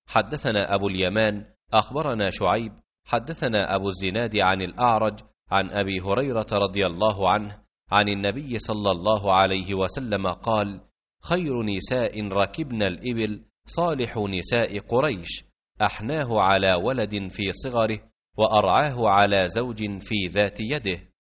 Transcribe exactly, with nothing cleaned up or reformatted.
حدثنا أبو اليمان أخبرنا شعيب حدثنا أبو الزناد عن الأعرج عن أبي هريرة رضي الله عنه عن النبي صلى الله عليه وسلم قال: خير نساء ركبن الإبل صالح نساء قريش، أحناه على ولد في صغره، وأرعاه على زوج في ذات يده.